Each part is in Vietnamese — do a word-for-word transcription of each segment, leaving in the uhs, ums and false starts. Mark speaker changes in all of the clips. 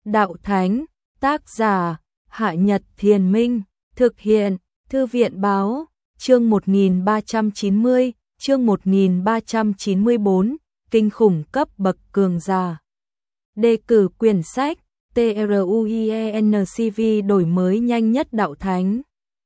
Speaker 1: Đạo Thánh, tác giả, Hạ Nhật Thiền Minh, thực hiện, Thư viện Báo, chương một nghìn ba trăm chín mươi, chương một nghìn ba trăm chín mươi tư, kinh khủng cấp bậc cường giả. Đề cử quyển sách, TRUIENCV đổi mới nhanh nhất Đạo Thánh.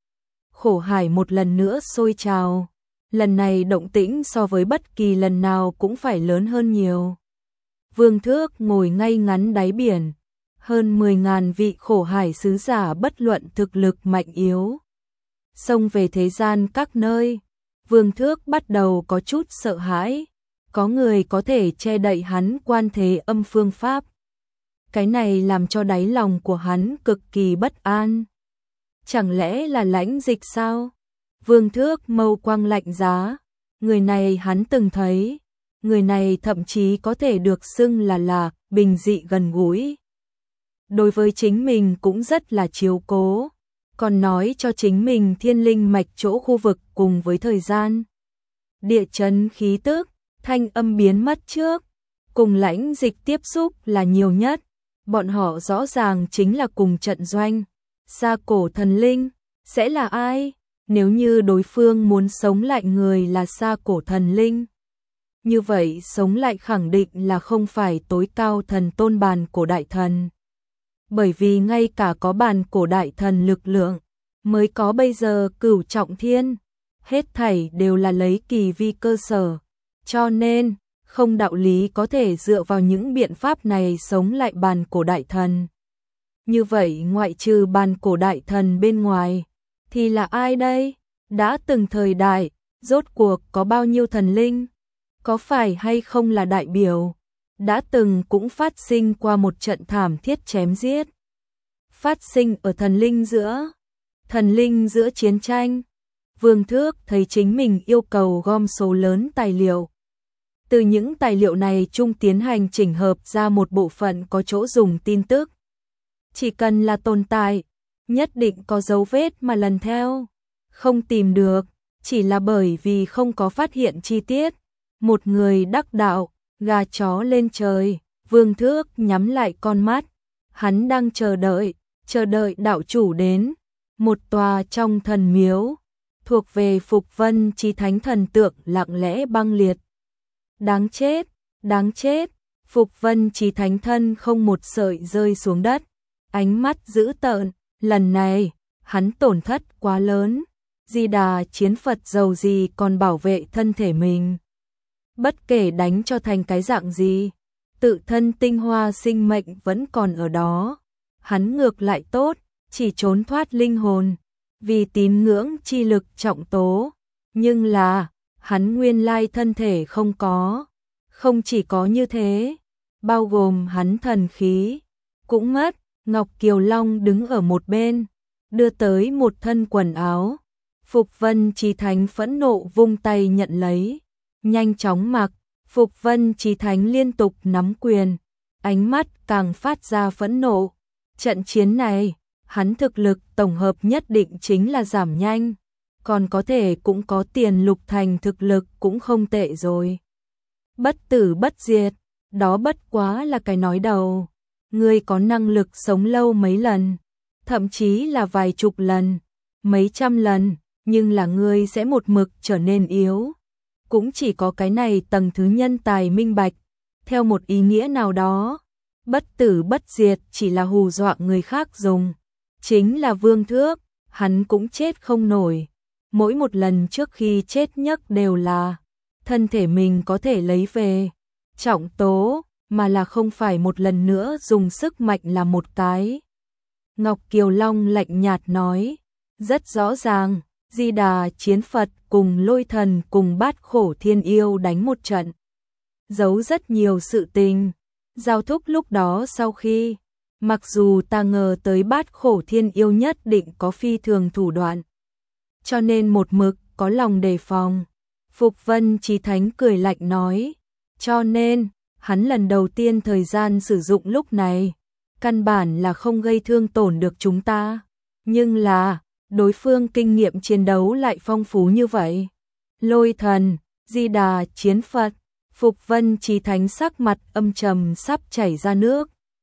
Speaker 1: Khổ hải một lần nữa sôi trào, lần này động tĩnh so với bất kỳ lần nào cũng phải lớn hơn nhiều. Vương Thước ngồi ngay ngắn đáy biển, hơn mười ngàn vị khổ hải sứ giả bất luận thực lực mạnh yếu. Xông về thế gian các nơi, Vương Thước bắt đầu có chút sợ hãi, có người có thể che đậy hắn quan thế âm phương pháp. Cái này làm cho đáy lòng của hắn cực kỳ bất an. Chẳng lẽ là Lãnh Dịch sao? Vương Thước mâu quang lạnh giá, người này hắn từng thấy, người này thậm chí có thể được xưng là là bình dị gần gũi. Đối với chính mình cũng rất là chiếu cố, còn nói cho chính mình thiên linh mạch chỗ khu vực cùng với thời gian. Địa chấn khí tức, thanh âm biến mất trước, cùng Lãnh Dịch tiếp xúc là nhiều nhất, bọn họ rõ ràng chính là cùng trận doanh. Xa cổ thần linh, sẽ là ai? Nếu như đối phương muốn sống lại người là xa cổ thần linh, như vậy sống lại khẳng định là không phải tối cao thần tôn bàn cổ đại thần. Bởi vì ngay cả có bàn cổ đại thần lực lượng, mới có bây giờ cửu trọng thiên, hết thảy đều là lấy kỳ vi cơ sở, cho nên không đạo lý có thể dựa vào những biện pháp này sống lại bàn cổ đại thần. Như vậy ngoại trừ bàn cổ đại thần bên ngoài, thì là ai đây? Đã từng thời đại, rốt cuộc có bao nhiêu thần linh? Có phải hay không là đại biểu? Đã từng cũng phát sinh qua một trận thảm thiết chém giết. Phát sinh ở thần linh giữa, thần linh giữa chiến tranh. Vương Thước thấy chính mình yêu cầu gom số lớn tài liệu. Từ những tài liệu này chung tiến hành chỉnh hợp ra một bộ phận có chỗ dùng tin tức. Chỉ cần là tồn tại, nhất định có dấu vết mà lần theo. Không tìm được, chỉ là bởi vì không có phát hiện chi tiết. Một người đắc đạo, gà chó lên trời, Vương Thước nhắm lại con mắt. Hắn đang chờ đợi, chờ đợi đạo chủ đến. Một tòa trong thần miếu, thuộc về Phục Vân Chí Thánh thần tượng lặng lẽ băng liệt. Đáng chết, đáng chết, Phục Vân Chí Thánh thân không một sợi rơi xuống đất. Ánh mắt dữ tợn, lần này, hắn tổn thất quá lớn. Di Đà chiến Phật giàu gì còn bảo vệ thân thể mình. Bất kể đánh cho thành cái dạng gì, tự thân tinh hoa sinh mệnh vẫn còn ở đó. Hắn ngược lại tốt, chỉ trốn thoát linh hồn, vì tín ngưỡng chi lực trọng tố. Nhưng là, hắn nguyên lai thân thể không có. Không chỉ có như thế, bao gồm hắn thần khí, cũng mất. Ngọc Kiều Long đứng ở một bên, đưa tới một thân quần áo. Phục Vân Chí Thánh phẫn nộ vung tay nhận lấy, nhanh chóng mặc. Phục Vân Chí Thánh liên tục nắm quyền, ánh mắt càng phát ra phẫn nộ. Trận chiến này, hắn thực lực tổng hợp nhất định chính là giảm nhanh, còn có thể cũng có tiền lục thành thực lực cũng không tệ rồi. Bất tử bất diệt, đó bất quá là cái nói đầu. Ngươi có năng lực sống lâu mấy lần, thậm chí là vài chục lần, mấy trăm lần, nhưng là ngươi sẽ một mực trở nên yếu. Cũng chỉ có cái này tầng thứ nhân tài minh bạch. Theo một ý nghĩa nào đó, bất tử bất diệt chỉ là hù dọa người khác dùng. Chính là Vương Thước, hắn cũng chết không nổi. Mỗi một lần trước khi chết nhất đều là thân thể mình có thể lấy về. Trọng tố, mà là không phải một lần nữa dùng sức mạnh là một cái. Ngọc Kiều Long lạnh nhạt nói, rất rõ ràng, Di Đà chiến Phật cùng Lôi Thần cùng Bát Khổ Thiên Yêu đánh một trận. Giấu rất nhiều sự tình, giao thúc lúc đó sau khi, mặc dù ta ngờ tới Bát Khổ Thiên Yêu nhất định có phi thường thủ đoạn, cho nên một mực có lòng đề phòng. Phục Vân Chí Thánh cười lạnh nói, cho nên hắn lần đầu tiên thời gian sử dụng lúc này, căn bản là không gây thương tổn được chúng ta. Nhưng là, đối phương kinh nghiệm chiến đấu lại phong phú như vậy. Lôi Thần, Di Đà chiến Phật, Phục Vân Chí Thánh sắc mặt âm trầm sắp chảy ra nước.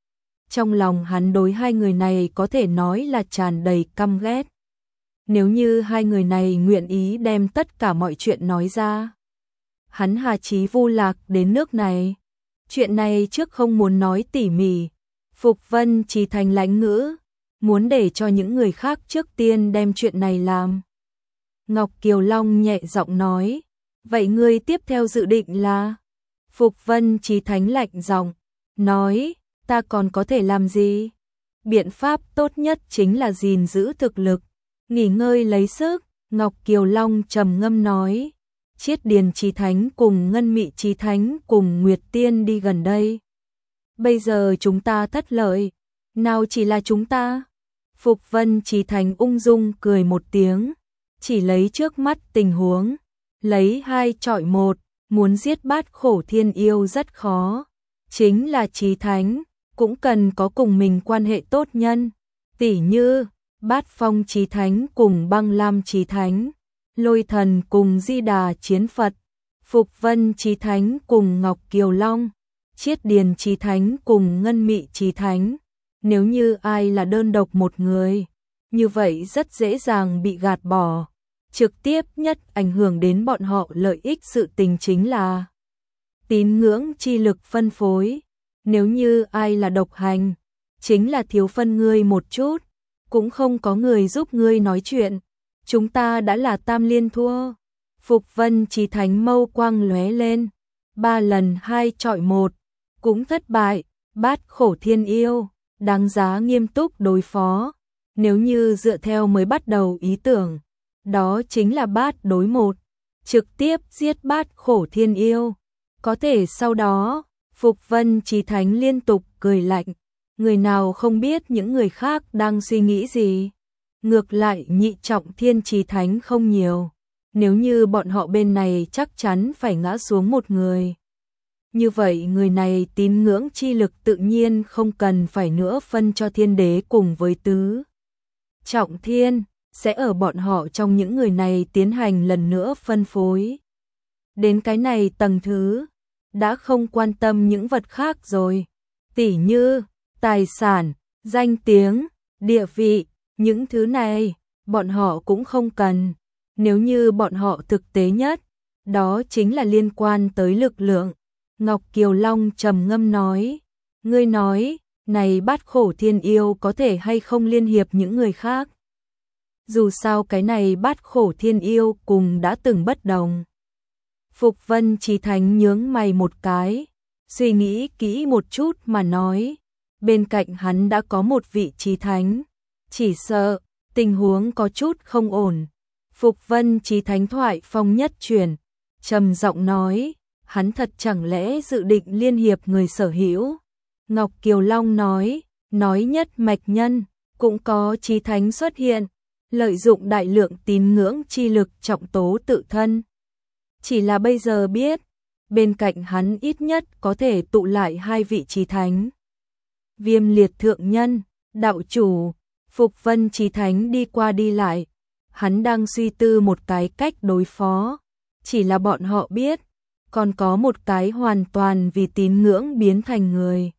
Speaker 1: Trong lòng hắn đối hai người này có thể nói là tràn đầy căm ghét. Nếu như hai người này nguyện ý đem tất cả mọi chuyện nói ra, hắn hà chí vu lạc đến nước này. Chuyện này trước không muốn nói tỉ mỉ, Phục Vân Chí Thánh lãnh ngữ, muốn để cho những người khác trước tiên đem chuyện này làm. Ngọc Kiều Long nhẹ giọng nói, vậy ngươi tiếp theo dự định là? Phục Vân Chí Thánh lạnh giọng, nói, ta còn có thể làm gì? Biện pháp tốt nhất chính là gìn giữ thực lực, nghỉ ngơi lấy sức. Ngọc Kiều Long trầm ngâm nói, Chiết Điền Chí Thánh cùng Ngân Mị Chí Thánh cùng Nguyệt Tiên đi gần đây. Bây giờ chúng ta thất lợi, nào chỉ là chúng ta. Phục Vân Chí Thánh ung dung cười một tiếng, chỉ lấy trước mắt tình huống, lấy hai chọi một, muốn giết Bát Khổ Thiên Yêu rất khó, chính là Chí Thánh, cũng cần có cùng mình quan hệ tốt nhân, tỉ như Bát Phong Chí Thánh cùng Băng Lam Chí Thánh, Lôi Thần cùng Di Đà Chiến Phật, Phục Vân Chí Thánh cùng Ngọc Kiều Long, Chiết Điền Chí Thánh cùng Ngân Mị Chí Thánh. Nếu như ai là đơn độc một người, như vậy rất dễ dàng bị gạt bỏ. Trực tiếp nhất ảnh hưởng đến bọn họ lợi ích sự tình chính là tín ngưỡng chi lực phân phối. Nếu như ai là độc hành, chính là thiếu phân ngươi một chút, cũng không có người giúp ngươi nói chuyện. Chúng ta đã là tam liên thua. Phục Vân Chí Thánh mâu quang lóe lên, ba lần hai chọi một, cũng thất bại. Bát Khổ Thiên Yêu đáng giá nghiêm túc đối phó. Nếu như dựa theo mới bắt đầu ý tưởng, đó chính là bát đối một, trực tiếp giết Bát Khổ Thiên Yêu. Có thể sau đó, Phục Vân Chí Thánh liên tục cười lạnh, người nào không biết những người khác đang suy nghĩ gì. Ngược lại Nhị Trọng Thiên Chí Thánh không nhiều, nếu như bọn họ bên này chắc chắn phải ngã xuống một người. Như vậy người này tín ngưỡng chi lực tự nhiên không cần phải nữa phân cho thiên đế cùng với tứ trọng thiên, sẽ ở bọn họ trong những người này tiến hành lần nữa phân phối. Đến cái này tầng thứ, đã không quan tâm những vật khác rồi, tỉ như tài sản, danh tiếng, địa vị, những thứ này, bọn họ cũng không cần. Nếu như bọn họ thực tế nhất, đó chính là liên quan tới lực lượng. Ngọc Kiều Long trầm ngâm nói, ngươi nói, này Bát Khổ Thiên Yêu có thể hay không liên hiệp những người khác? Dù sao cái này Bát Khổ Thiên Yêu cùng đã từng bất đồng. Phục Vân Chí Thánh nhướng mày một cái, suy nghĩ kỹ một chút mà nói, bên cạnh hắn đã có một vị Chí Thánh, chỉ sợ tình huống có chút không ổn. Phục Vân Chí Thánh thoại phong nhất chuyển, trầm giọng nói, hắn thật chẳng lẽ dự định liên hiệp người sở hữu? Ngọc Kiều Long nói, nói nhất mạch nhân, cũng có Chí Thánh xuất hiện, lợi dụng đại lượng tín ngưỡng chi lực trọng tố tự thân. Chỉ là bây giờ biết, bên cạnh hắn ít nhất có thể tụ lại hai vị Chí Thánh. Viêm Liệt Thượng Nhân, đạo chủ, Phục Vân Chí Thánh đi qua đi lại, hắn đang suy tư một cái cách đối phó, chỉ là bọn họ biết, còn có một cái hoàn toàn vì tín ngưỡng biến thành người.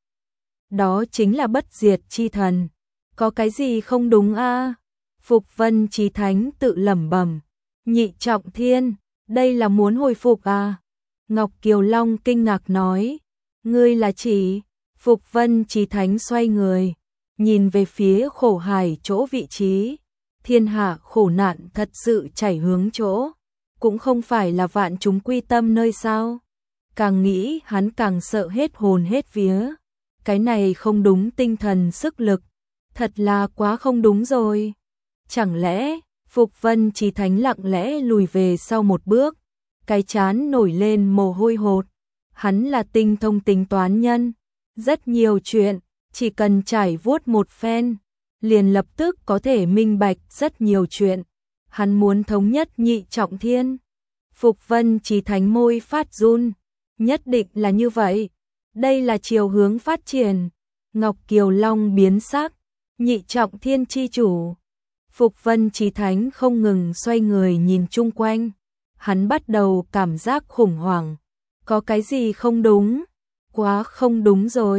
Speaker 1: Đó chính là bất diệt chi thần. Có cái gì không đúng a? À? Phục Vân Chí Thánh tự lẩm bẩm, Nhị Trọng Thiên, đây là muốn hồi phục à? Ngọc Kiều Long kinh ngạc nói, ngươi là chỉ? Phục Vân Chí Thánh xoay người, nhìn về phía khổ hải chỗ vị trí. Thiên hạ khổ nạn thật sự chảy hướng chỗ, cũng không phải là vạn chúng quy tâm nơi sao? Càng nghĩ hắn càng sợ hết hồn hết vía. Cái này không đúng tinh thần sức lực, thật là quá không đúng rồi. Chẳng lẽ, Phục Vân Chí Thánh lặng lẽ lùi về sau một bước, cái trán nổi lên mồ hôi hột. Hắn là tinh thông tính toán nhân, rất nhiều chuyện, chỉ cần trải vuốt một phen, liền lập tức có thể minh bạch rất nhiều chuyện. Hắn muốn thống nhất Nhị Trọng Thiên. Phục Vân Chí Thánh môi phát run, nhất định là như vậy. Đây là chiều hướng phát triển. Ngọc Kiều Long biến sắc, Nhị Trọng Thiên chi chủ. Phục Vân Chí Thánh không ngừng xoay người nhìn chung quanh. Hắn bắt đầu cảm giác khủng hoảng. Có cái gì không đúng? Quá không đúng rồi.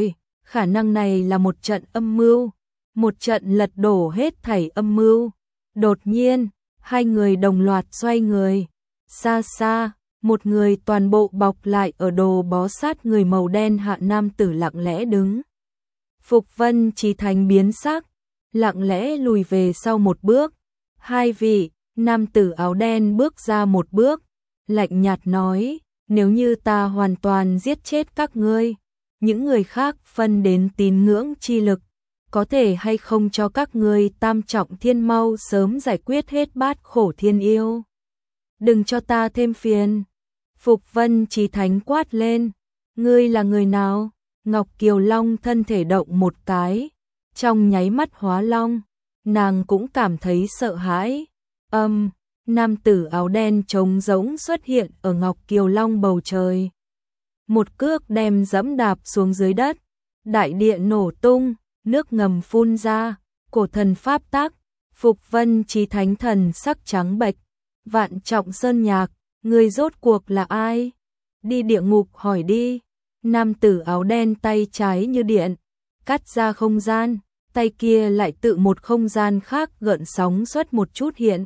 Speaker 1: Khả năng này là một trận âm mưu, một trận lật đổ hết thảy âm mưu. Đột nhiên, hai người đồng loạt xoay người. Xa xa, một người toàn bộ bọc lại ở đồ bó sát người màu đen hạ nam tử lặng lẽ đứng. Phục Vân Chí Thánh biến sắc, lặng lẽ lùi về sau một bước. Hai vị, nam tử áo đen bước ra một bước, lạnh nhạt nói, nếu như ta hoàn toàn giết chết các ngươi, những người khác phân đến tín ngưỡng chi lực, có thể hay không cho các ngươi tam trọng thiên mau sớm giải quyết hết bát khổ thiên yêu. Đừng cho ta thêm phiền. Phục Vân Chí Thánh quát lên, ngươi là người nào? Ngọc Kiều Long thân thể động một cái, trong nháy mắt hóa long, nàng cũng cảm thấy sợ hãi. Âm, nam tử áo đen trống rỗng xuất hiện ở Ngọc Kiều Long bầu trời. Một cước đem dẫm đạp xuống dưới đất, đại địa nổ tung, nước ngầm phun ra, cổ thần pháp tác. Phục Vân Chí Thánh thần sắc trắng bệch, Vạn Trọng Sơn Nhạc, người rốt cuộc là ai? Đi địa ngục hỏi đi. Nam tử áo đen tay trái như điện, cắt ra không gian, tay kia lại tự một không gian khác gợn sóng xuất một chút hiện.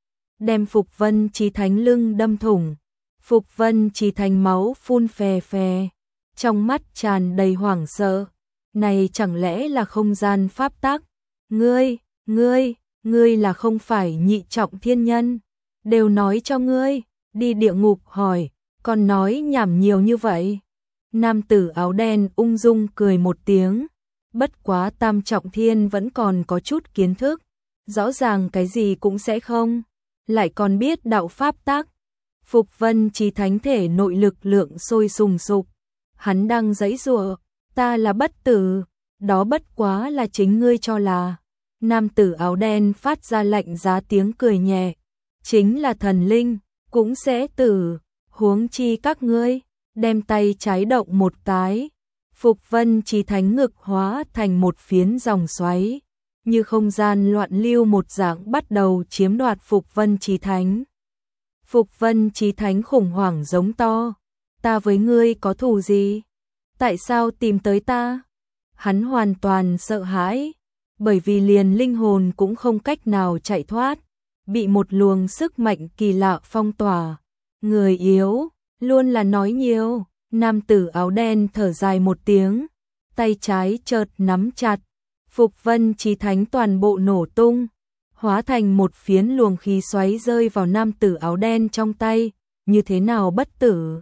Speaker 1: Đem Phục Vân Chí Thánh lưng đâm thủng. Phục Vân Chí Thánh máu phun phè phè, trong mắt tràn đầy hoảng sợ. Này chẳng lẽ là không gian pháp tắc? Ngươi, ngươi, ngươi là không phải nhị trọng thiên nhân? Đều nói cho ngươi, đi địa ngục hỏi, còn nói nhảm nhiều như vậy. Nam tử áo đen ung dung cười một tiếng, bất quá tam trọng thiên vẫn còn có chút kiến thức, rõ ràng cái gì cũng sẽ không, lại còn biết đạo pháp tắc. Phục Vân Chí Thánh thể nội lực lượng sôi sùng sục, hắn đang giãy giụa, ta là bất tử, đó bất quá là chính ngươi cho là. Nam tử áo đen phát ra lạnh giá tiếng cười nhẹ, chính là thần linh, cũng sẽ tử, huống chi các ngươi. Đem tay trái động một cái, Phục Vân Chí Thánh ngực hóa thành một phiến dòng xoáy, như không gian loạn lưu một dạng bắt đầu chiếm đoạt Phục Vân Chí Thánh. Phục Vân Chí Thánh khủng hoảng giống to, ta với ngươi có thù gì? Tại sao tìm tới ta? Hắn hoàn toàn sợ hãi, bởi vì liền linh hồn cũng không cách nào chạy thoát, bị một luồng sức mạnh kỳ lạ phong tỏa. Người yếu luôn là nói nhiều. Nam tử áo đen thở dài một tiếng, tay trái chợt nắm chặt, Phục Vân Chí Thánh toàn bộ nổ tung, hóa thành một phiến luồng khí xoáy rơi vào nam tử áo đen trong tay, như thế nào bất tử?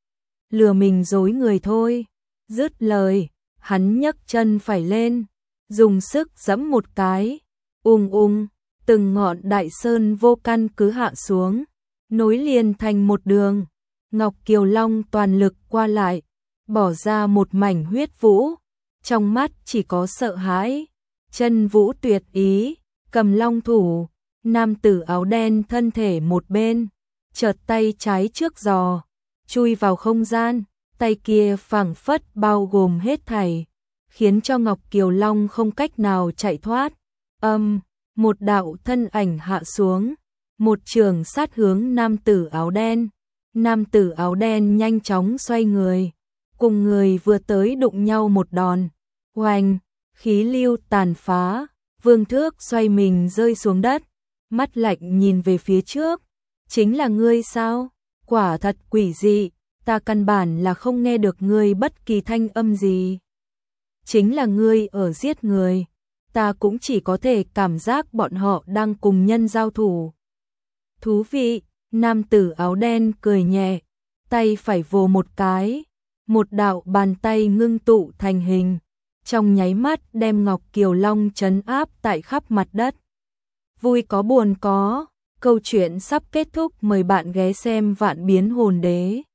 Speaker 1: Lừa mình dối người thôi. Dứt lời, hắn nhấc chân phải lên, dùng sức giẫm một cái, ung ung, từng ngọn đại sơn vô căn cứ hạ xuống, nối liền thành một đường. Ngọc Kiều Long toàn lực qua lại, bỏ ra một mảnh huyết vũ, trong mắt chỉ có sợ hãi. Chân vũ tuyệt ý, cầm long thủ, nam tử áo đen thân thể một bên, chợt tay trái trước giò, chui vào không gian, tay kia phảng phất bao gồm hết thảy, khiến cho Ngọc Kiều Long không cách nào chạy thoát. Âm, một đạo thân ảnh hạ xuống, một trường sát hướng nam tử áo đen. Nam tử áo đen nhanh chóng xoay người, cùng người vừa tới đụng nhau một đòn. Oanh, khí lưu tàn phá, Vương Thước xoay mình rơi xuống đất, mắt lạnh nhìn về phía trước. Chính là ngươi sao? Quả thật quỷ dị, ta căn bản là không nghe được ngươi bất kỳ thanh âm gì. Chính là ngươi ở giết người, ta cũng chỉ có thể cảm giác bọn họ đang cùng nhân giao thủ. Thú vị. Nam tử áo đen cười nhẹ, tay phải vồ một cái, một đạo bàn tay ngưng tụ thành hình, trong nháy mắt đem Ngọc Kiều Long trấn áp tại khắp mặt đất. Vui có buồn có, câu chuyện sắp kết thúc, mời bạn ghé xem Vạn Biến Hồn Đế.